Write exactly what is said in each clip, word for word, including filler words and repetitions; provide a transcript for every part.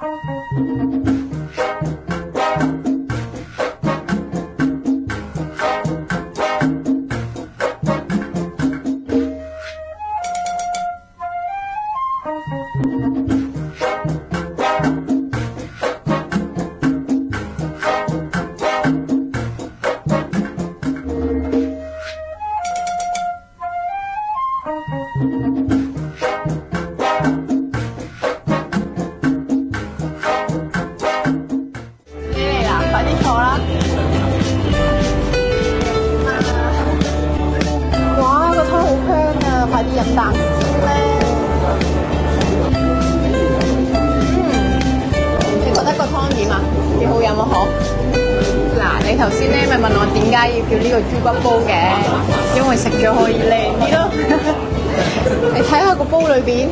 你頭先咧咪問我點解要叫呢個豬骨煲嘅？因為食咗可以靚啲咯。你睇下個煲裏邊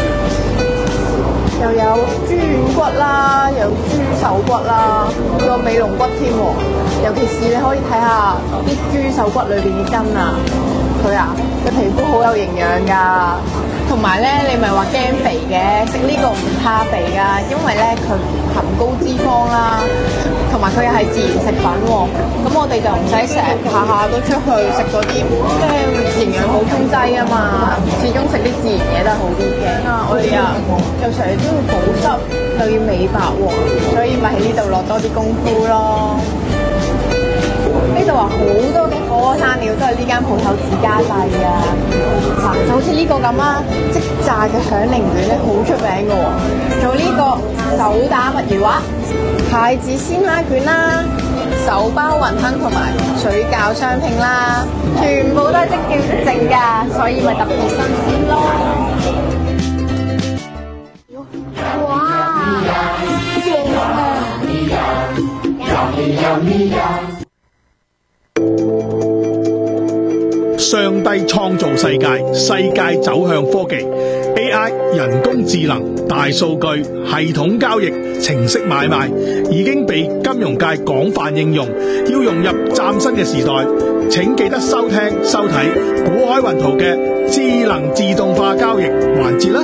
又有豬軟骨啦，有豬手骨啦，仲有尾龍骨添喎。尤其是你可以睇下啲豬手骨裏邊嘅筋啊，佢啊嘅皮膚好有營養㗎。同埋咧，你咪話驚肥嘅，食呢個唔怕肥㗎，因為咧佢含高脂肪啦，同埋佢又係自然食品喎。咁我哋就唔使成日下下都出去食嗰啲即係營養補充劑啊嘛，始終食啲自然嘢都係好啲嘅。啊，我哋啊又成日都要保濕，又要美白喎，所以咪喺呢度落多啲功夫咯。呢度話好多嘅火鍋山料都係呢間鋪頭自家製啊！嗱，就好似呢個咁啦，即炸嘅響鈴卷咧，好出名嘅喎。仲有呢個手打墨魚滑、蟹子鮮蝦卷啦、手包雲吞同埋水餃雙拼啦，全部都係即叫即整㗎，所以咪特別新鮮咯。哇！正啊！ 上帝創造世界，世界走向科技 A I 人工智能、大數據、系統交易、程式買賣已經被金融界廣泛應用，要融入嶄新嘅時代，請記得收聽收睇股海雲圖嘅智能自動化交易環節啦。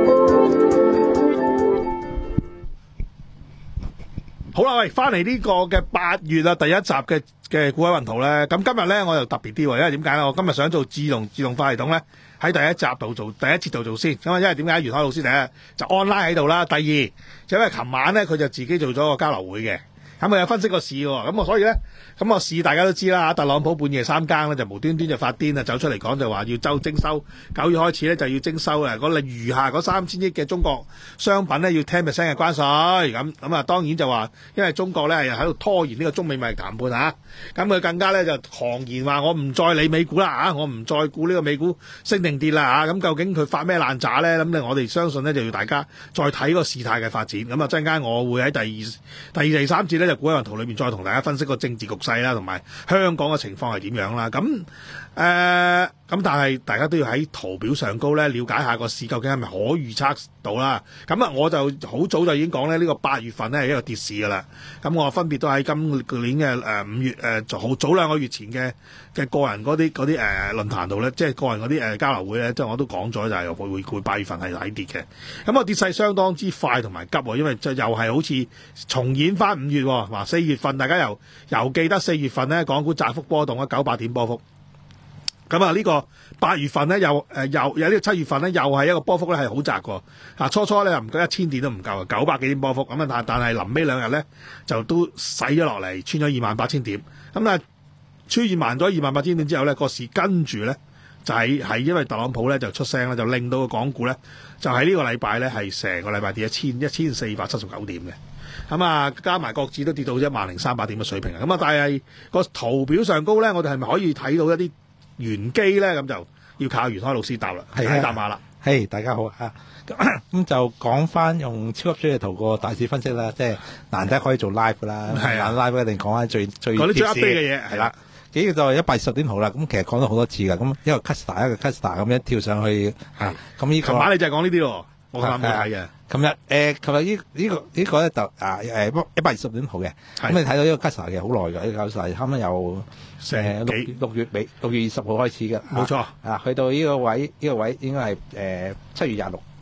好啦，喂，翻嚟呢個嘅八月啊，第一集嘅嘅股海雲圖咧，咁今日咧我又特別啲喎，因為點解咧？我今日想做自動自動化系統咧，喺第一集度做，第一節度做先。咁啊，因為點解？袁海老師第一就 online 喺度啦，第二就因為琴晚咧佢就自己做咗個交流會嘅，咁佢有分析個市喎，咁啊所以咧，咁個市大家都知啦，特朗普半夜三更咧就無端端就發癲啊，走出嚟講就話要周徵收，九月開始咧就要徵收啊，嗰餘下嗰三千億嘅中國商品咧要 ten percent 嘅關稅，咁咁啊當然就話，因為中國咧係喺度拖延呢個中美貿易談判嚇，咁佢更加咧就狂言話我唔再理美股啦嚇，我唔再顧呢個美股升定跌啦嚇，咁究竟佢發咩爛渣咧？咁咧我哋相信咧就要大家再睇個事態嘅發展，咁啊陣間我會喺第二、第二、第三節咧就股海雲圖裏面再同大家分析個政治局勢啦，同埋香港嘅情況係點樣啦，咁誒。呃咁但係大家都要喺圖表上高咧了解下個市究竟係咪可預測到啦。咁啊，我就好早就已經講咧，呢個八月份咧係一個跌市噶啦。咁我分別都喺今年嘅誒五月誒好早兩個月前嘅嘅個人嗰啲嗰啲誒論壇度咧，即係個人嗰啲誒交流會咧，即係我都講咗就係會會八月份係睇跌嘅。咁啊跌勢相當之快同埋急，因為就又係好似重演翻五月，話四月份大家又又記得四月份咧港股窄幅波動啊，九百點波幅。咁啊，呢個八月份咧又誒又有呢個七月份咧又係一個波幅咧係好窄喎。啊初初咧又唔夠一千點都唔夠，九百幾點波幅咁啊，但但係臨尾兩日咧就都洗咗落嚟，穿咗二萬八千點。咁啊穿完萬咗二萬八千點之後咧，個市跟住咧就係、是、係因為特朗普咧就出聲啦，就令到個港股咧就喺呢個禮拜咧係成個禮拜跌一千一千四百七十九點嘅。咁啊加埋國指都跌到一萬零三百點嘅水平啊。咁啊但係個圖表上高咧，我哋係咪可以睇到一啲玄機咧？咁就要靠袁海老師答啦，係啊，答馬啦。 係大家好啊，咁就講翻用超級追嘅圖個大市分析啦，即係難得可以做 live 噶啦，係啊 live 一定講翻最最講啲最 update 嘅嘢， 係啦。幾個就係一百二十點圖啦，咁其實講咗好多次噶，咁一個 cluster 一個 cluster 咁樣跳上去啊，咁呢個琴晚你就係講呢啲喎，我琴晚冇睇嘅。 琴日誒，琴日呢呢個呢個咧就啊誒一百二十點圖嘅，咁你睇到呢個 cluster 嘅好耐嘅，呢個 cluster 差唔多有誒六六月尾六月二十號開始嘅， 冇錯啊，去到呢個位呢個位應該係誒七月廿六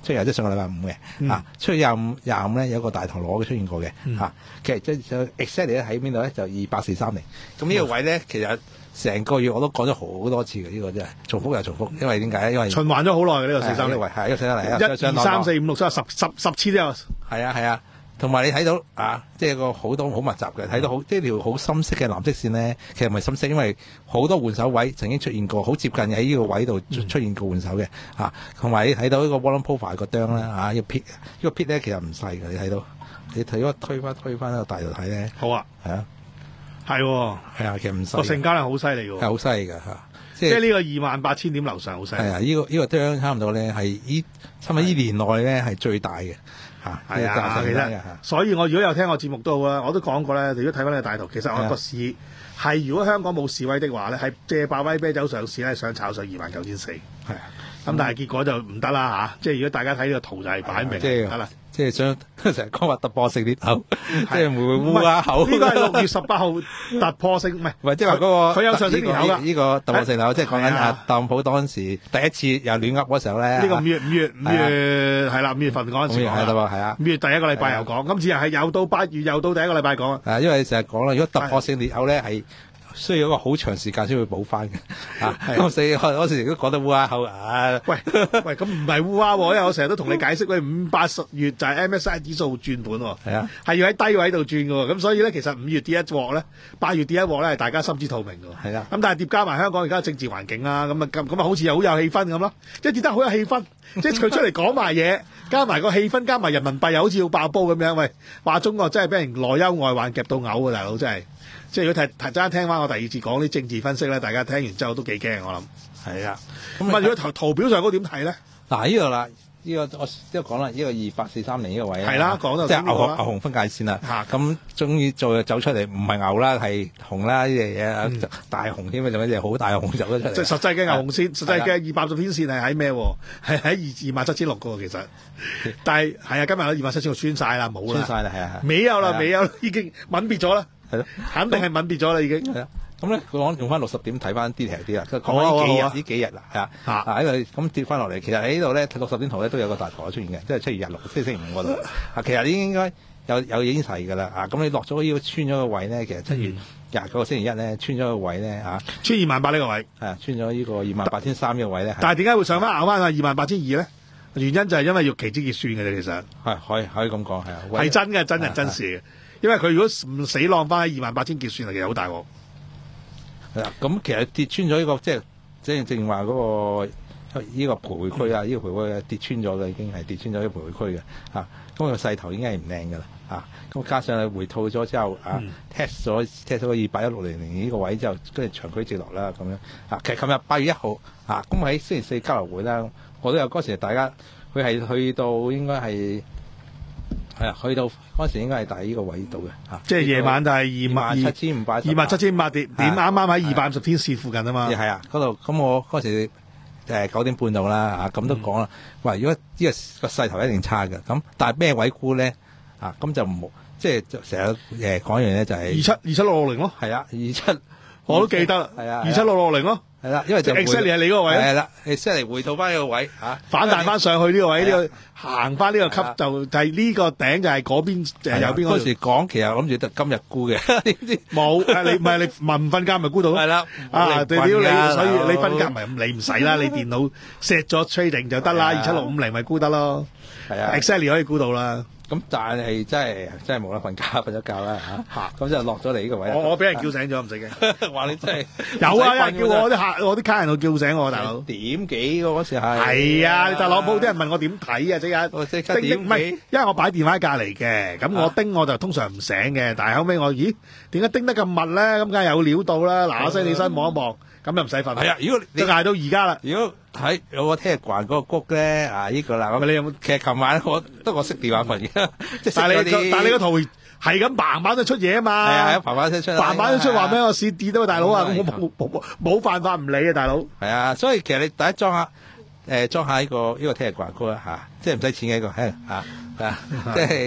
出現即係上個禮拜五嘅、 嗯、 啊，出廿五廿五咧有一個大堂攞嘅出現過嘅、 嗯啊、其實即係 exactly 咧喺邊度咧就二八四三零，咁呢個位咧其實成個月我都講咗好多次嘅，呢、這個真係重複又重複，因為點解？因為循環咗好耐嘅呢個四三零， 係一個四三零， 一二三四五六七十十十次都有， 係啊係啊。同埋你睇到啊，即係個好多好密集嘅，睇到好即係條好深色嘅藍色線咧，其實唔係深色，因為好多換手位曾經出現過，好接近喺呢個位度出現過換手嘅嚇。同埋你睇到呢個 volume profile 個釘咧嚇，呢個 pit 呢個 pit 咧其實唔細嘅，你睇到你睇咗推翻推翻個大度睇咧， 好啊， 係啊， 係喎， 係啊，其實唔細， 個成交量好犀利喎， 係好犀利㗎嚇。 即係呢個二萬八千點樓上好犀利。 係啊，呢個呢個釘差唔多咧係依差唔多依年內咧係最大嘅。嚇，係啊，其實，所以我如果有聽我節目都好啦，我都講過咧。如果睇翻呢個大圖，其實我個市係如果香港冇示威的話咧，係借百威啤酒上市咧，想炒上二萬九千四。係啊，咁但係結果就唔得啦嚇。即係如果大家睇呢個圖就係擺明唔得啦。 即係想成日講話突破性裂口，即係會烏鴉口。 呢個係六月十八號突破性，唔係唔係即係話嗰個佢有上升裂口㗎。 呢個突破性裂口，即係講緊阿特朗普當時第一次又亂噏嗰時候咧。 呢個五月五月五月係啦，五月份嗰陣時講啦。 係啊， 五月第一個禮拜又講，今次係又到八月又到第一個禮拜講。 係因為成日講啦，如果突破性裂口咧係需要一個好長時間先會補翻嘅，啊，咁所以嗰時都講得烏鴉口啊！ 喂喂，咁唔係烏鴉喎，因為我成日都同你解釋，喂，五八十月就係 M S C I 指數轉盤喎，係啊，係要喺低位度轉嘅喎，咁所以咧，其實五月跌一鑊咧，八月跌一鑊咧，係大家心知肚明嘅，係啊，咁但係疊加埋香港而家政治環境啦，咁啊咁咁啊，好似又好有氣氛咁咯，即係跌得好有氣氛，即係佢出嚟講埋嘢，加埋個氣氛，加埋人民幣又好似要爆煲咁樣，喂，話中國真係俾人內憂外患夾到嘔啊，大佬真係。即係如果睇睇真聽翻我第二次講啲政治分析咧，大家聽完之後都幾驚，我諗係啊。咁啊，如果圖圖表上嗰點睇咧？嗱， 呢度啦，呢、這個我即係講啦，呢、這個二八四三零呢個位係啦，講到即係牛牛熊分界線啦。嚇、啊，咁終於做走出嚟，唔係牛啦，係熊啦呢樣嘢，嗯、大熊添啊，仲有隻好大嘅熊走咗出嚟。 即係實際嘅牛熊線，實際嘅二百十天線係喺咩？係喺二二萬七千六個其實。但係係啊，今日二萬七千六穿晒啦，冇啦， 穿晒啦，係啊， 未有啦，未有，已經泯別咗啦。係咯，肯定係泯別咗啦，已經。 係啊，咁咧佢講用翻六十點睇翻 detail 啲啦，佢講翻呢幾日呢幾日啦，係啊，啊喺度咁跌翻落嚟，其實喺呢度咧六十點圖咧都有個大圖出現嘅，即係七月廿六，即係星期五嗰度。啊，其實已經應該有有已經齊㗎啦。啊，咁你落咗呢個穿咗個位咧，其實七月廿九個星期一咧穿咗個位咧嚇， 穿二萬八呢個位， 係啊，穿咗呢個二萬八千三呢個位咧。 但係點解會上翻咬翻啊二萬八千二咧？原因就係因為要期指結算嘅啫，其實係可以可以咁講係啊， 係真嘅，真人真事嘅。因為佢如果唔死浪翻喺二萬八千結算嚟，其實好大鑊。 係啦，咁其實跌穿咗呢、這個即係即係正話嗰個呢、這個徘徊區啊，呢、嗯、個徘徊跌穿咗嘅已經係跌穿咗呢個徘徊區嘅嚇。咁、啊那個勢頭已經係唔靚㗎啦嚇。咁、啊、加上係回吐咗之後啊、嗯、，test 咗 test 咗個二八一六零零呢個位之後，跟住長驅直落啦咁樣嚇。其實琴日八月一號啊，咁喺星期四交流會啦，我都有嗰時大家佢係去到應該係。係啊，去到嗰時應該係大呢個位度嘅嚇， 即係夜晚就係二萬七千五百， 二萬七千五百點，點啱啱喺二百五十天線附近啊嘛。 係啊，嗰度咁我嗰時誒九點半到啦嚇，咁都講啦。話、嗯、如果呢個個勢頭一定差嘅，咁但係咩位沽咧嚇？咁就唔即係成日誒講完咧就係二七二七六六零咯。 係啊，二七我都記得。係啊，二七六六零咯。係啦，因為就 exactly 係你嗰個位。係啦 exactly 回吐翻呢個位嚇， 反彈翻上去呢個位，呢個行翻呢個級就就係呢個頂就係嗰邊誒右邊嗰度。 嗰時講其實諗住得今日沽嘅，點知冇誒？你唔係你唔瞓覺咪沽到？係啦，啊！屌你，所以你瞓覺咪你唔使啦，你電腦 set 咗 trading 就得啦，二七六五零咪沽得咯。係啊 exactly 可以沽到啦。咁但係真係真係冇得瞓覺，瞓咗覺啦嚇，咁就落咗嚟呢個位。 我我俾人叫醒咗，唔使驚。 話你真係有啊，有人叫我啲客，我啲卡人度叫醒我，大佬。 點幾嗰時係？ 係啊，你特朗普啲人問我點睇啊，即刻。 我即刻點？ 唔係，因為我擺電話喺隔離嘅，咁我叮我就通常唔醒嘅，但係後尾我咦點解叮得咁密咧？咁梗係有料到啦，嗱嗱聲起身望一望，咁又唔使瞓。係啊，如果你捱到而家啦， 如果睇有個聽日慣嗰個谷咧啊，呢個啦，咁你有冇？其實琴晚我得我識電話瞓嘅，即係。但係你但係你個圖係咁嘭嘭都出嘢啊嘛。係啊，嘭嘭聲出。嘭嘭都出話咩？我市跌到大佬啊！我冇冇冇辦法唔理啊，大佬。 係啊，所以其實你第一裝下誒裝下呢個呢個聽日慣谷啦嚇，即係唔使錢嘅一個係啊啊，即係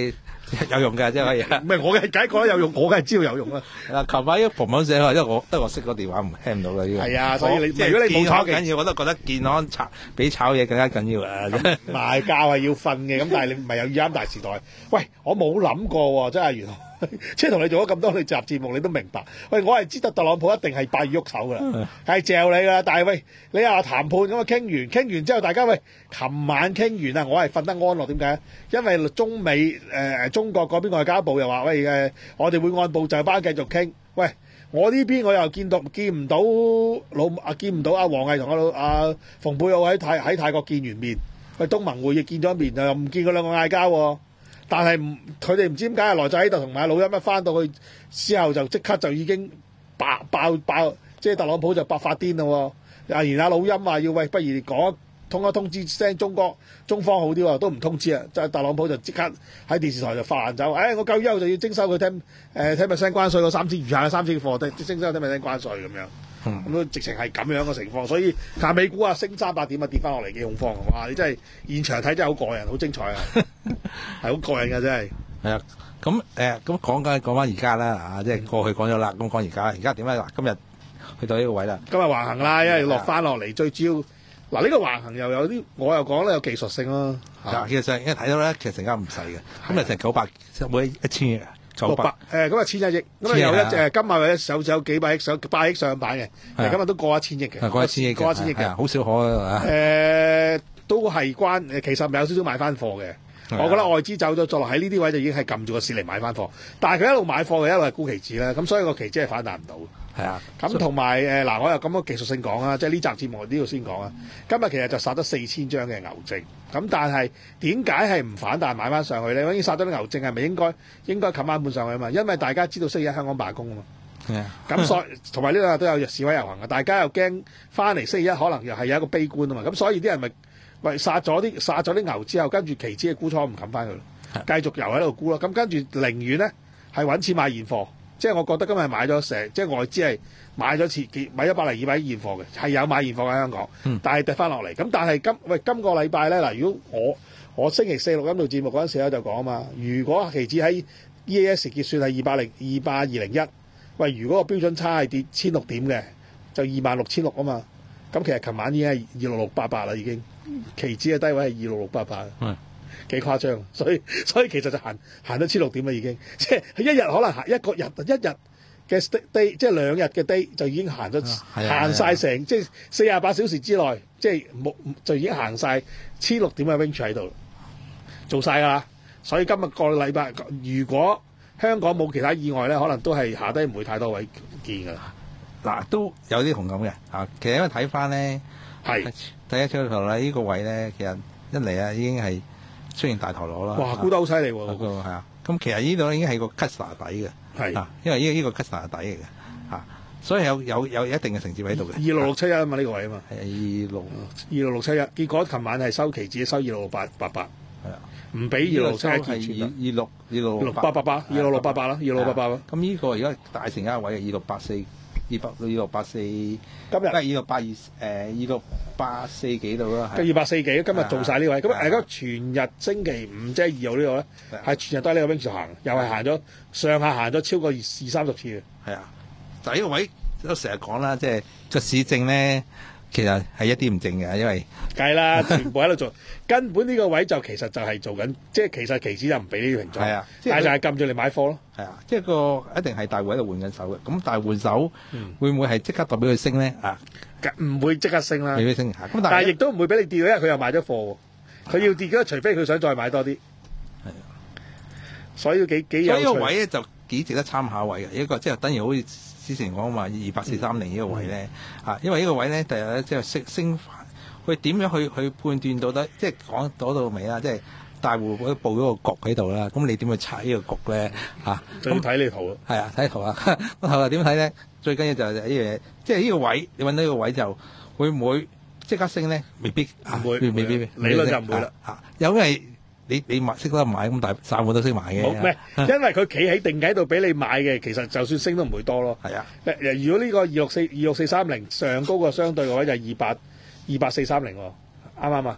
有用嘅，即係可以。 唔係我嘅，梗係覺得有用，我梗係知道有用啦。 嗱，琴晚呢個嘭嘭聲，因為我得我識個電話唔聽唔到嘅呢個。 係啊，所以你即係如果你冇炒緊要，我都覺得健康炒比炒嘢更加緊要啊！ 賣覺係要瞓嘅，咁但係你唔係有語音大時代。喂，我冇諗過喎，真係原來。即係同你做咗咁多你集節目，你都明白。喂，我係知道特朗普一定係八月喐手㗎啦，係嚼你㗎啦。但係喂，你話談判咁啊，傾完傾完之後，大家喂，琴晚傾完啊，我係瞓得安樂。點解？因為中美誒、呃、中國嗰邊外交部又話喂誒、呃，我哋會按部就班繼續傾。喂，我呢邊我又見到見唔到老啊，見唔到阿王毅同阿老阿蓬佩奧喺泰喺泰國見完面。喂，東盟會議見咗面又唔見佢兩個嗌交喎。但係唔，佢哋唔知點解來就喺度同埋老陰一翻到去之後就即刻就已經爆爆爆，即係特朗普就爆發癲咯喎！啊，然後老陰話要喂，不如講通一通知聲中國中方好啲喎，都唔通知啊！就係特朗普就即刻喺電視台就發爛走，誒、哎、我夠優就要徵收佢聽誒聽 percent 關稅嗰三千餘下三千貨，徵徵收聽 percent 關稅咁樣。咁都、嗯、直情係咁樣嘅情況，所以睇美股啊升三百點啊跌翻落嚟幾恐慌啊！哇！你真係現場睇真係好過癮，好精彩啊，係好過癮㗎真係。係啊， 咁誒咁講緊講翻而家啦啊，即係過去講咗啦，咁講而家，而家點咧？嗱，今日去到呢個位啦， 今日橫行啦，因為落翻落嚟最主要嗱呢、呢個橫行又有啲，我又講咧有技術性咯。 嗱，其實一睇到咧，其實成間唔細嘅，今日成九百，每一千億。 六百誒咁啊千一億，咁啊有一隻今日或者有有幾百億上百億上板嘅，今日都過一千億嘅， 過一千億， 過一千億嘅， 好少可啊！ 誒都係關誒，其實咪有少少買翻貨嘅。我覺得外資走咗，再落喺呢啲位就已經係撳住個市嚟買翻貨，但係佢一路買貨嘅，一路係沽期指啦，咁所以個期指係反彈唔到。 係啊， 咁同埋誒嗱，我又咁個技術性講啦，即係呢集節目呢度先講啊。今日其實就殺咗四千張嘅牛證，咁但係點解係唔反彈買翻上去咧？已經殺咗啲牛證，係咪應該應該冚翻半上去啊嘛？因為大家知道星期一香港罷工啊嘛。係啊，咁所以同埋呢兩日都有示威遊行嘅，大家又驚翻嚟星期一可能又係有一個悲觀啊嘛。咁所以啲人咪喂殺咗啲殺咗啲牛之後，跟住期指嘅沽倉唔冚翻佢咯，繼續遊喺度沽咯。咁跟住寧願咧係揾錢買現貨。即係我覺得今日買咗成，即係外資係買咗次幾買咗百零二百億現貨嘅，係有買現貨喺香港，嗯、但係跌翻落嚟。咁但係今喂今個禮拜咧嗱，如果我我星期四錄音做節目嗰陣時咧就講啊嘛，如果期指喺 E A S 結算係二百零二百二零一，喂，如果個標準差係跌千六點嘅，就二萬六千六啊嘛。咁其實琴晚已經係二六六八八啦，已經期指嘅低位係二六六八八。嗯幾誇張，所以所以其實就行行到千六點啦，已經即係一日可能行一個日一日嘅 day， 即係兩日嘅 day 就已經行咗、啊、行晒成、啊、即係四十八小時之內，即係冇就已經行晒千六點嘅 range 喺度，做晒㗎啦。所以今日個禮拜，如果香港冇其他意外咧，可能都係下低唔會太多位見㗎啦。 嗱，都有啲同感嘅嚇。其實因為睇翻咧，係第一張圖啦，呢個位咧，其實一嚟啊已經係出現大頭螺啦， 哇，沽得好犀利喎！ 嗰個係啊，咁其實呢度已經係個 cutter 底嘅，係啊，因為呢呢個 cutter 底嚟嘅嚇，所以有有有一定嘅承接喺度嘅。二六六七一啊嘛，呢個位啊嘛， 係二六二六六七一，結果琴晚係收期指收二六六八八八，係啊，唔俾二六六七一結算， 二六二六六八八八，二六六八八啦，二六八八啦。 咁呢個而家大成交位係二六八四。二百二六八四，今日二六八二誒二六八四幾度啦， 二百四幾，今日做晒呢位，咁而家全日星期五即係二號呢個咧，係全日都喺呢個 range 行，又係行咗上下行咗超過二二三十次嘅。 係啊，但係呢個位都成日講啦，即係個市正咧，其實係一啲唔正嘅，因為計啦，全部喺度做，根本呢個位就其實就係做緊，即係其實期指就唔俾呢啲平裝，係啊，但係就係撳住你買貨咯。 係啊，即係個一定係大戶喺度換緊手嘅，咁大戶換手會唔會係即刻代表佢升咧？啊， 唔會即刻升啦， 未必升嚇。咁但係亦都唔會俾你跌，因為佢又買咗貨，佢要跌嘅，除非佢想再買多啲。係啊，所以幾幾有趣。所以呢個位咧就幾值得參考位嘅，一個即係等於好似之前講話二百四三零呢個位咧嚇，因為呢個位咧第日咧即係升升翻，佢點樣去去判斷到底？即係講到到尾啦，即係。大戶嗰佈咗個局喺度啦，咁你點去踩呢個局咧？嚇， 咁睇你圖咯。 係啊，睇圖啊。個圖啊點睇咧？最緊要就係呢樣嘢，即係呢個位，你揾到呢個位就會唔會即刻升咧？未必， 唔會， 未必。 理論就唔會啦。 嚇，因為你你買識得買，咁大散戶都識買嘅。 冇咩，因為佢企喺定喺度俾你買嘅，其實就算升都唔會多咯。 係啊。 如果呢個二六四二六四三零上高個相對嘅位就係二八二八四三零喎，啱唔啱啊？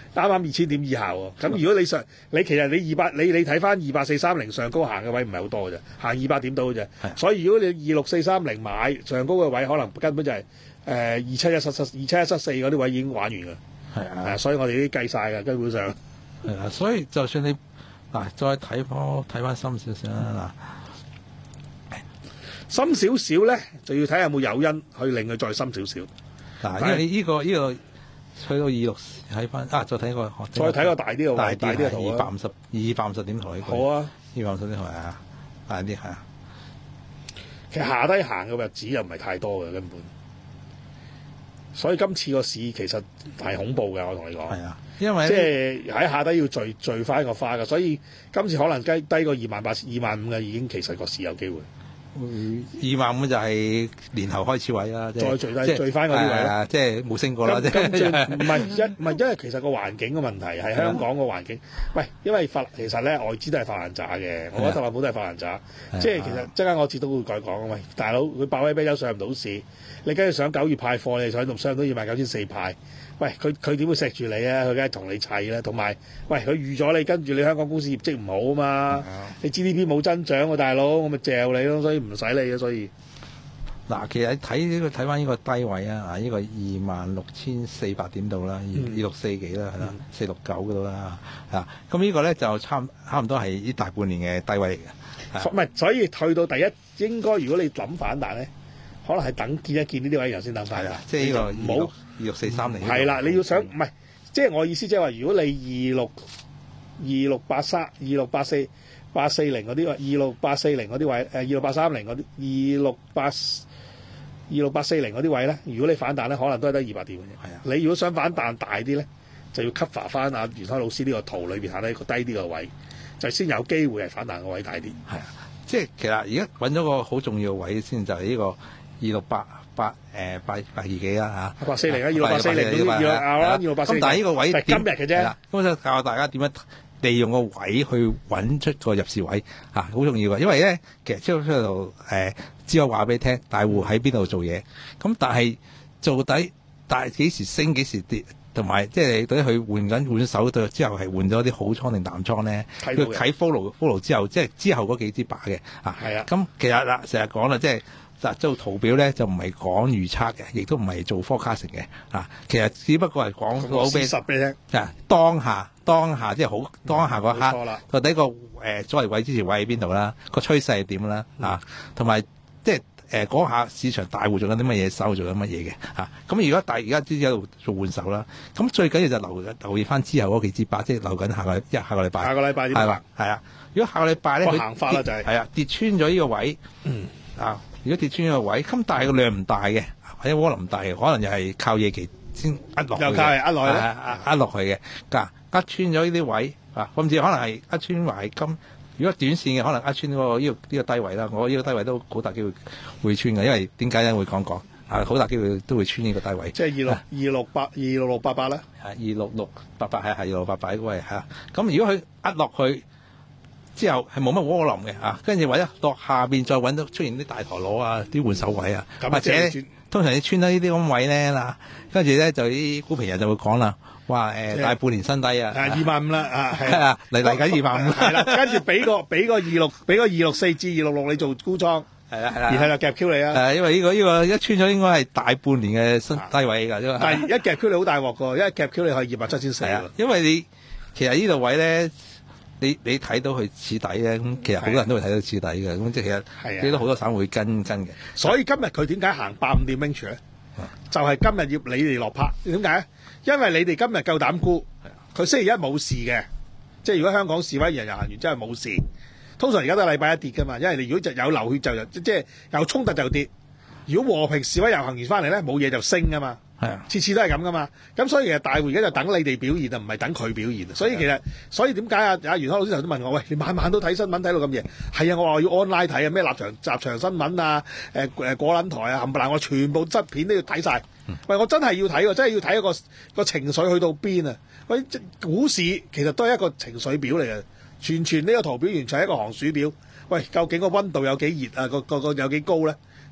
啱啱二千點以下喎。咁如果你上你其實你二百你你睇翻二八四三零上高行嘅位唔係好多嘅啫，行二百點到嘅啫。所以如果你二六四三零買上高嘅位，可能根本就係誒二七一七七二七一七四嗰啲位已經玩完㗎。 係啊， 所以我哋啲計晒㗎，根本上係啊。所以就算你嗱再睇翻睇翻深少少啦嗱。 深少少咧，就要睇下有冇誘因去令佢再深少少。 嗱，因為呢、這個呢、這個去到二六睇翻啊，再睇個再睇個大啲嘅大大啲嘅圖二百五十二百五十點圖呢個。 好啊， 二百五十點圖係啊，大啲係啊。 其實下低行嘅日子又唔係太多嘅根本，所以今次個市其實係恐怖嘅，我同你講。 係啊，因為即係喺下低要聚聚翻個花嘅，所以今次可能低低過二萬八、二萬五嘅已經其實個市有機會。 二萬五就係年頭開始位啦，即係再聚低聚翻嗰啲位啦， 即係冇升過啦。 唔係一唔係因為其實個環境嘅問題係香港個環境。喂，因為法其實咧外資都係發爛渣嘅，我覺得特朗普都係發爛渣。即係其實即刻我節都會再講啊！喂，大佬佢百威啤酒上唔到市，你跟住上九月派貨，你上到上到要賣九千四派。喂，佢佢點會錫住你啊？佢梗係同你砌啦。同埋，喂，佢預咗你跟住你香港公司業績唔好啊嘛。你 G D P 冇增長喎，大佬，我咪嚼你咯。所以唔使理啊。所以嗱，其實睇呢個睇翻呢個低位啊，啊呢個二萬六千四百點度啦，二二六四幾啦，係啦，四六九嗰度啦，啊，咁呢個咧就差差唔多係呢大半年嘅低位嚟嘅。 唔係，所以去到第一應該，如果你諗反彈咧，可能係等見一見呢啲位然後先等反彈。 即係呢個唔好二六四三零。 係啦，你要想唔係，即係我意思即係話，如果你二六二六八三、二六八四、八四零嗰啲位，二六八四零嗰啲位，誒二六八三零嗰啲，二六八二六八四零嗰啲位咧，如果你反彈咧，可能都係得二百點嘅啫。 係啊， 你如果想反彈大啲咧，就要 cover 翻阿袁開老師呢個圖裏邊下低個低啲嘅位，就先有機會係反彈個位大啲。 係啊，即係其實而家揾咗個好重要嘅位先，就係呢個二六八八誒八八二幾啦嚇。 八四零啊，二六八四零嗰啲二六拗啦，二六八四零。 咁但係呢個位就係今日嘅啫。 咁就教大家點樣利用個位去揾出個入市位嚇，好重要嘅。因為咧，其實出出度誒，只有話俾你聽，大戶喺邊度做嘢。咁但係做底，但係幾時升幾時跌，同埋即係對佢換緊換手對之後係換咗啲好倉定淡倉咧。佢睇 follow follow 之後，即係之後嗰幾支把嘅嚇。係啊。咁其實嗱，成日講啦，即係。嗱，做圖表咧就唔係講預測嘅，亦都唔係做 forecasting 嘅，啊，其實只不過係講攞俾實俾你聽， 啊，當下當下即係好當下嗰刻，到底個誒阻力位支持位喺邊度啦，個趨勢係點啦，啊，同埋即係誒嗰下市場大戶做緊啲乜嘢，手做緊乜嘢嘅，嚇，咁如果大而家啲喺度做換手啦，咁最緊要就留留意翻之後嗰幾支八，即係留緊下個一下個禮拜， 下個禮拜係啦，係啊，如果下個禮拜咧， 行法啦就係係啊，跌穿咗呢個位，嗯啊。如果跌穿咗個位，咁但係個量唔大嘅，或者窩輪唔大嘅，可能又係靠夜期先壓落去， 又靠係壓落去， 壓落去嘅，壓壓穿咗呢啲位啊，甚至可能係壓穿埋金。如果短線嘅，可能壓穿嗰個呢個呢個低位啦。我呢個低位都好大機會會穿嘅，因為點解咧？會講講啊，好大機會都會穿呢個低位。 即係二六二六八二六六八八啦， 係二六六八八係係二六八八嗰位係啊。咁如果佢壓落去之後係冇乜窩輪嘅啊，跟住或者落下邊再揾到出現啲大陀螺啊，啲換手位啊，或者通常你穿到呢啲咁位咧嗱，跟住咧就啲股評人就會講啦，話誒大半年新低啊， 二萬五啦啊， 係啊嚟嚟緊二萬五， 係啦，跟住俾個俾個二六俾個二六四至二六六你做沽倉， 係啦係啦， 然後就夾 Q 你啊， 誒因為呢個呢個一穿咗應該係大半年嘅新低位㗎，因為但係一夾 Q 你好大鑊㗎，一夾 Q 你係二萬七千四啊， 因為你其實呢度位咧。你你睇到佢似底咧，咁其實好多人都會睇到似底嘅，咁即係其實幾多好多散戶會跟跟嘅。 所以今日佢點解行八五點 range 咧？就係今日要你哋落拍，點解？因為你哋今日夠膽沽，佢星期一冇事嘅，即係如果香港示威人遊行完真係冇事。通常而家都係禮拜一跌㗎嘛，因為你如果就有流血就就即係有衝突就跌。如果和平示威遊行完翻嚟咧，冇嘢就升㗎嘛。係啊，次次都係咁噶嘛，咁所以其實大會而家就等你哋表現啊，唔係等佢表現啊。所以其實，所以點解啊？阿袁開老師頭先問我，喂，你晚晚都睇新聞睇到咁夜？係啊，我話要 online 睇啊，咩立場、集場新聞啊，誒誒果撚台啊，冚唪唥我全部側片都要睇晒。嗯、喂，我真係要睇喎，真係要睇一個個情緒去到邊啊！喂，股市其實都係一個情緒表嚟嘅，全全呢個圖表完全係一個寒暑表。喂，究竟個溫度有幾熱啊？個個個有幾高咧？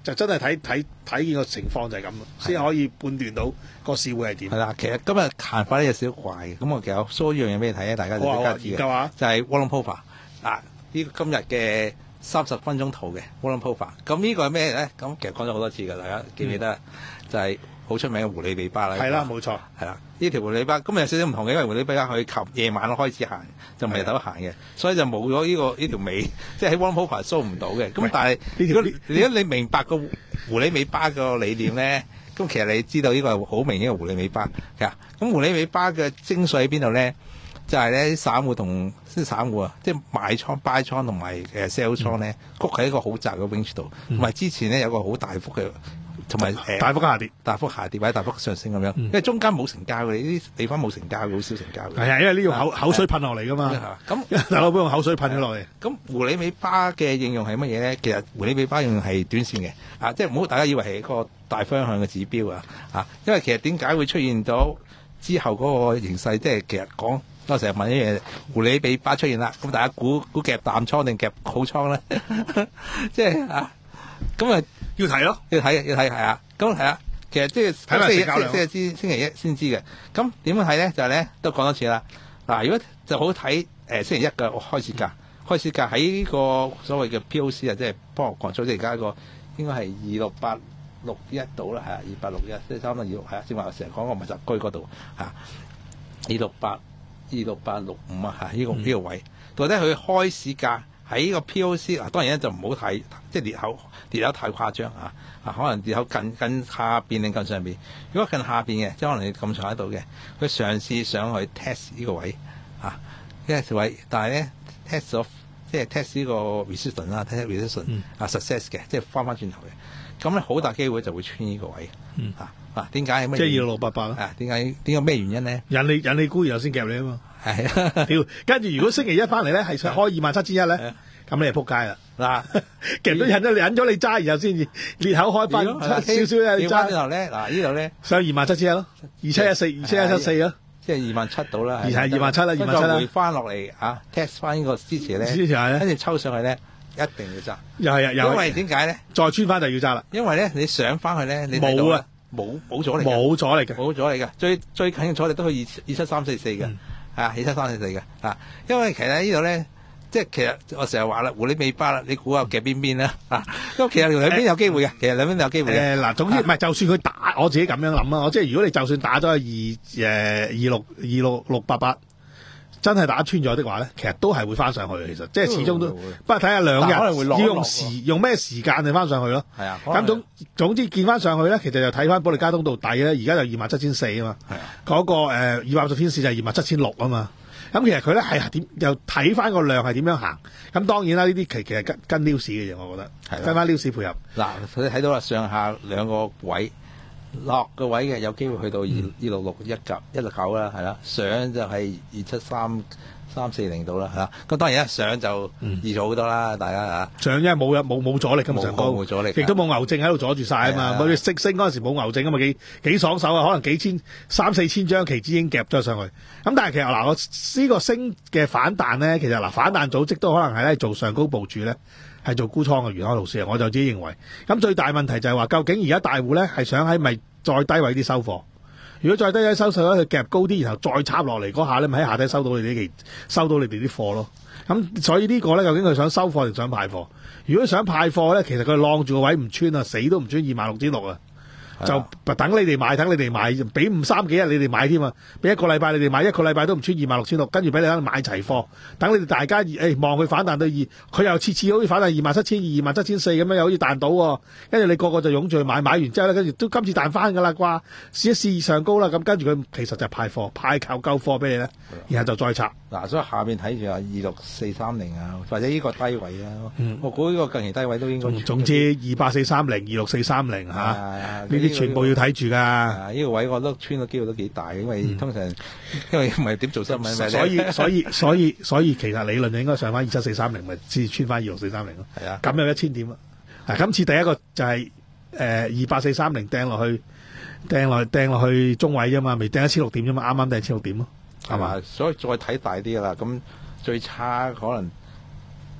就真係睇睇睇見個情況就係咁咯，先可以判斷到個市會係點。 係啦，其實今日行法咧有少少怪嘅，咁我其實 show 一樣嘢俾你睇咧，大家就即刻知嘅，就係 Wallenpulver 啊，呢個今日嘅三十分鐘圖嘅 Wallenpulver。咁呢個係咩咧？咁其實講咗好多次㗎，大家記唔記得？嗯、就係、是。好出名嘅狐狸尾巴啦， 係啦，冇錯， 係啦，呢條狐狸尾巴，今日有少少唔同嘅，因為狐狸尾巴佢及夜晚開始行，就唔係日頭行嘅，所以就冇咗呢個呢條尾，即係喺 Wallenpulver show 唔到嘅。咁但係如果如果你明白個狐狸尾巴個理念咧，咁其實你知道呢個係好明顯嘅狐狸尾巴㗎。咁狐狸尾巴嘅精髓喺邊度咧？就係咧啲散戶同啲散戶啊，即係買倉、buy 倉同埋誒 sell 倉咧，谷喺一個好窄嘅 range 度，同埋之前咧有個好大幅嘅。同埋誒大幅下跌、 大幅下跌或者大幅上升咁樣，嗯、因為中間冇成交嘅，呢啲地方冇成交嘅，好少成交嘅。 係啊，因為呢個口口水噴落嚟噶嘛。咁大佬幫用口水噴咗落嚟。咁狐狸尾巴嘅應用係乜嘢咧？其實狐狸尾巴應用係短線嘅，啊，即係唔好大家以為係一個大方向嘅指標啊，啊，因為其實點解會出現到之後嗰個形勢？即係其實講，我成日問一樣嘢，狐狸尾巴出現啦，咁大家估估夾淡倉定夾好倉咧？即係啊，咁啊。 要睇咯， 要睇要睇係啊，咁係啊，其實即係睇埋成交量，即係知星期一先知嘅。咁點樣睇咧？就係、是、咧都講多次啦。嗱，如果就好睇誒、呃、星期一嘅開市價，開市價喺呢個所謂嘅 P O C 啊，即係幫我講咗，即係而家一個應該係二六八六一度啦，係啊，二八六一，即係差唔多二六係啊，正話我成日講個密集區嗰度嚇，二六八二六八六五啊，嚇、這、呢個呢、嗯、個位，到底佢開市價？喺呢個 P O C 嗱，當然咧就唔好睇，即係裂口裂得太誇張啊！啊，可能裂口近近下邊定近上邊。如果近下邊嘅，即係可能你咁上喺度嘅，佢嘗試上去 test 呢個位啊，呢個位，但係咧 test咗，即係 test 呢個 resistance 啦，test resistance 啊 success 嘅，即係翻翻轉頭嘅。咁咧好大機會就會穿呢個位。嗯啊啊，點解係咩？ 即係二六六八八咯。 啊，點解點解咩原因咧？ 引你引你沽，然後先夾你啊嘛。 係啊， 屌！跟住如果星期一翻嚟咧，係想開二萬七千一咧，咁你就撲街啦。嗱，夾咗引咗引咗你揸，然後先至裂口開翻少少咧，揸。 之後咧，嗱呢度咧上二萬七千一咯，二七一四，二七一七四咯， 即係二萬七到啦。 而係二萬七啦，二萬七啦。 回翻落嚟啊 test 翻呢個支持咧， 支持係咧， 跟住抽上去咧，一定要揸。 又係又係。 因為點解咧？ 再穿翻就要揸啦。 因為咧，你上翻去咧，你冇啊， 冇冇阻力， 冇阻力嘅， 冇阻力嘅。最最近嘅阻力都去二二七三四四嘅。啊，起七三四四嘅啊，因為其實呢度咧，即係其實我成日話啦，狐狸尾巴啦，你估下夾邊邊啦啊？咁其實兩邊有機會嘅，其實兩邊都有機會嘅。誒嗱， 總之唔係，就算佢打，我自己咁樣諗啊，我即係如果你就算打咗二誒二六二六六八八，真係打穿咗的話咧，其實都係會翻上去嘅。其實即係始終都，不過睇下兩日要用時用咩時間去翻上去咯。係啊，咁總總之見翻上去咧，其實就睇翻保利加通道底咧，而家就二萬七千四啊嘛。係啊，嗰個誒二百五十天線就係二萬七千六啊嘛。咁其實佢咧係點又睇翻個量係點樣行？咁當然啦，呢啲其其實跟跟 news 嘅嘢，我覺得係跟翻 news 配合。 嗱，佢睇到啦，上下兩個位落個位嘅有機會去到二二六六一九一六九啦，係啦，上就係二七三三四零度啦，係啦。咁當然一上就易咗好多啦，大家嚇。上因為冇冇冇阻力咁上高，冇阻力，亦都冇牛證喺度阻住晒啊嘛。佢升升嗰陣時冇牛證啊嘛，幾幾爽手啊，可能幾千三四千張期指已經夾咗上去。咁但係其實嗱，我呢個升嘅反彈咧，其實嗱反彈組織都可能係咧做上高部署咧，係做沽倉嘅原開老師啊，我就自己認為。咁最大問題就係話，究竟而家大戶咧係想喺咪再低位啲收貨？如果再低位收貨咧，佢夾高啲，然後再插落嚟嗰下咧，咪喺下低收到你哋啲收到你哋啲貨咯。咁所以呢個咧，究竟佢想收貨定想派貨？如果想派貨咧，其實佢晾住個位唔穿啊，死都唔穿二萬六千六啊！就等你哋買，等你哋買，俾五三幾日你哋買添啊！俾一個禮拜你哋買，一個禮拜都唔穿二萬六千六，跟住俾你喺度買齊貨，等你哋大家誒望佢反彈到二，佢又次次好似反彈二萬七千二、二萬七千四咁樣，又好似彈到喎。跟住你個個就湧住去買，買完之後咧，跟住都今次彈翻㗎啦啩，試一試上高啦，咁跟住佢其實就派貨，派夠夠貨俾你咧，然後就再插。嗱，所以下邊睇住啊，二六四三零啊，或者呢個低位啊，嗯、我估呢個近期低位都應該。總之二八四三零、二六四三零嚇，呢啲全部要睇住㗎。呢、這個位我覺得穿嘅機會都幾大，因為通常、嗯、因為唔係點做新聞， 所以所以所以所以其實理論就應該上翻二七四三零，咪至穿翻二六四三零咯。係啊，咁有一千點啦。嗱，今次第一個就係誒二八四三零掟落去，掟落掟落去中位啫嘛，未掟一千六點啫嘛，啱啱掟千六點咯。係嘛？ 所以再睇大啲啦，咁最差可能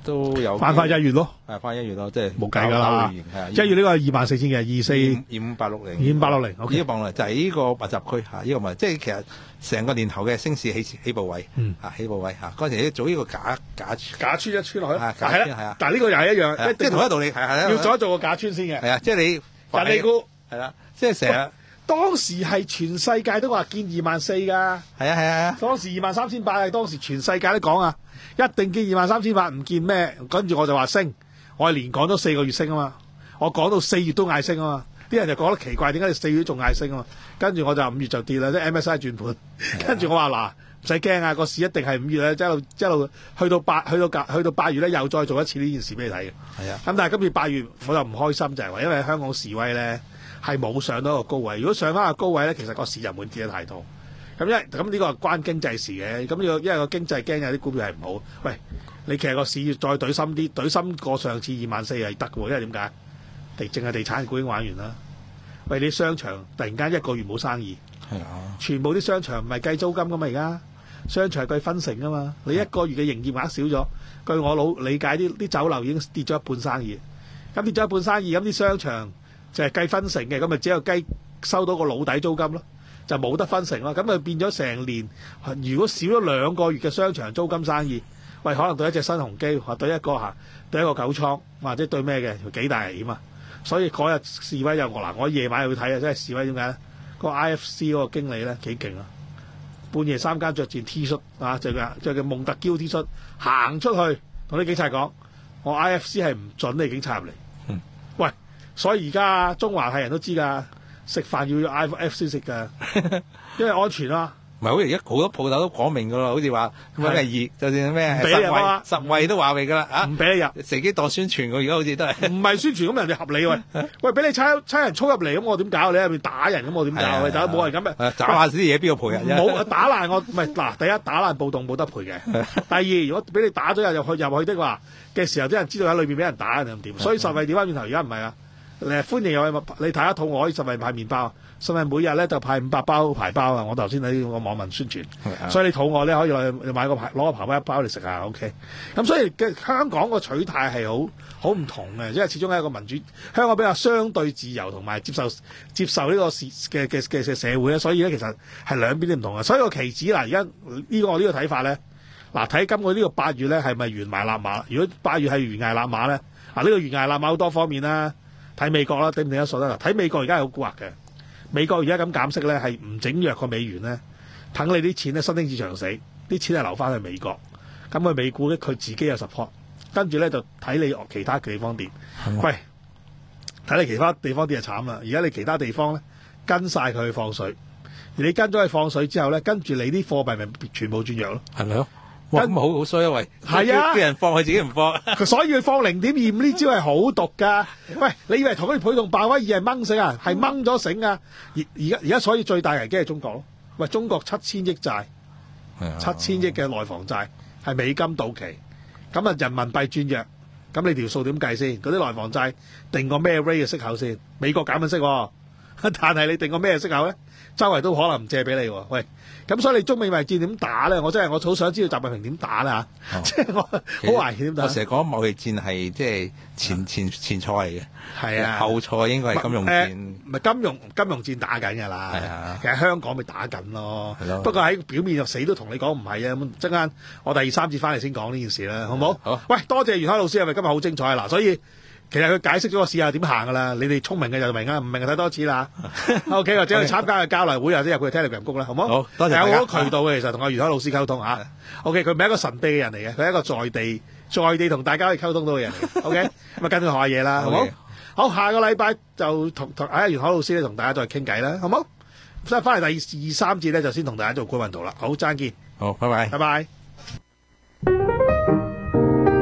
都有翻翻一月咯， 係翻一月咯，即係冇計㗎啦。一月呢個係二萬四千嘅二四二五八六零， 二五八六零， 呢個磅率就係呢個密集區嚇，呢個咪即係其實成個年頭嘅升市起起步位， 嗯啊起步位嚇，嗰陣時做呢個假假假穿一穿落去， 係假穿係啊， 但係呢個又係一樣， 即係同一道理，係係要做一做個假穿先嘅， 係啊，即係你人哋估係啦，即係成日當時係全世界都話見二萬四㗎，係啊係啊係啊， 當時二萬三千八係當時全世界都講啊，一定見二萬三千八，唔見咩？跟住我就話升，我係連講咗四個月升啊嘛，我講到四月都嗌升啊嘛，啲人就覺得奇怪，點解你四月仲嗌升啊嘛？跟住我就五月就跌啦，即係 M S I 轉盤，跟住我話嗱，唔使驚啊，個市一定係五月咧，一路一路去到八去到去到八月咧，又再做一次呢件事俾你睇嘅。係啊，咁但係今次八月我就唔開心，就係話因為香港示威咧係冇上到一個高位，如果上翻個高位咧，其實個市就唔會跌得太多。咁因咁呢個係關經濟事嘅，咁呢個因為個經濟驚有啲股票係唔好。喂，你其實個市要再懟深啲，懟深過上次二萬四係得嘅喎，因為點解？地淨係地產股已經玩完啦。喂，你商場突然間一個月冇生意，係啊，全部啲商場唔係計租金㗎嘛，而家商場係計分成㗎嘛。你一個月嘅營業額少咗，據我老理解啲啲酒樓已經跌咗一半生意。咁跌咗一半生意，咁啲商場就係計分成嘅，咁咪只有計收到個老底租金咯。就冇得分成咯，咁咪變咗成年。如果少咗兩個月嘅商場租金生意，喂，可能對一隻新鴻基，或對一個嚇，對一個九倉，或者對咩嘅，幾大危險啊！所以嗰日示威又我嗱，我夜晚去睇啊，真係示威點解咧？個 I F C 嗰個經理咧幾勁啊！半夜三更着件 T 恤啊，着嘅着嘅蒙特嬌 T 恤行出去，同啲警察講：我 I F C 係唔準你警察入嚟。嗯，喂，所以而家中環係人都知㗎。食飯要用 I F C 食㗎，因為安全啊。 唔係好似而家好多鋪頭都講明㗎啦，好似話咩熱，就算咩俾你入啊， 實惠都話明㗎啦，啊唔俾你入， 乘機當宣傳㗎，而家好似都係唔係宣傳咁人哋合理喂，喂俾你差差人衝入嚟咁我點搞？你喺入邊打人咁我點搞？喂，大家冇人咁啊， 打下啲嘢邊個賠人啫？ 冇打爛我，唔係嗱，第一打爛暴動冇得賠嘅，第二如果俾你打咗入去入去的話嘅時候，啲人知道喺裏邊俾人打人點？所以實惠調翻轉頭，而家唔係啊。誒歡迎有你睇下肚餓可以實惠派麵包，實惠每日咧就派五百包排包啊！我頭先喺個網民宣傳，所以你肚餓咧可以落去買個排攞個排包一包嚟食下 OK。咁所以嘅香港個取態係好好唔同嘅，因為始終係一個民主香港比較相對自由同埋接受接受呢個嘅嘅嘅社會咧，所以咧其實係兩邊都唔同嘅。所以個期指嗱，而家呢個我呢個睇法咧，嗱睇今個呢個八月咧係咪懸崖勒馬？如果八月係懸崖勒馬咧，嗱呢個懸崖勒馬好多方面啦。睇美國啦，頂唔頂得順啦？睇美國而家係好蠱惑嘅，美國而家咁減息咧，係唔整弱個美元咧，等你啲錢咧新興市場死，啲錢係留翻去美國，咁佢美股咧佢自己有 support， 跟住咧就睇你其他地方跌，嗯、喂，睇你其他地方跌就慘啦，而家你其他地方咧跟晒佢去放水，而你跟咗佢放水之後咧，跟住你啲貨幣咪全部轉弱咯，係咪咯？ 哇！咁好好衰啊！喂， 係啊， 啲人放佢自己唔放， 所以佢放零點二五呢招係好毒㗎。喂，你以為同佢倍同鮑威爾係掹繩啊？係掹咗繩啊！而而家而家所以最大危機係中國咯。喂，中國七千億債，七千億嘅內房債係美金到期，咁啊人民幣轉弱，咁你條數點計先？嗰啲內房債定個咩 rate 嘅息口先？美國減緊息喎，但係你定個咩息口咧？周圍都可能唔借俾你喎。喂！咁所以你中美貿易戰點打咧？我真係我好想知道習近平點打啦嚇！即係我好危險點打。 我成日講貿易戰係即係前前前賽嚟嘅， 係啊， 後賽應該係金融戰。 唔係金融金融戰打緊㗎啦。係啊，其實香港咪打緊咯。係咯。不過喺表面就死都同你講唔係啊。咁陣間我第二三節翻嚟先講呢件事啦，好唔好？好。喂，多謝袁海老師，係咪今日好精彩啊？嗱，所以。其實佢解釋咗個市係點行㗎啦，你哋聰明嘅就明啦，唔明就睇多次啦。O K， 或者去參加嘅交流會，或者入去 Telegram 谷啦，好唔好？好，多謝大家。有好多渠道嘅，其實同阿袁海老師溝通嚇。O K，佢唔係一個神秘嘅人嚟嘅，佢係一個在地在地同大家可以溝通到嘅人嚟。O K，咁啊跟佢學下嘢啦，好唔好？好，下個禮拜就同同阿袁海老師咧同大家再傾偈啦，好唔好？咁翻嚟第二三節咧就先同大家做股運圖啦。好，爭見。 好，拜拜。 拜拜。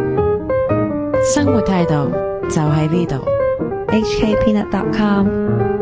生活態度就喺呢度。H K Peanut dot com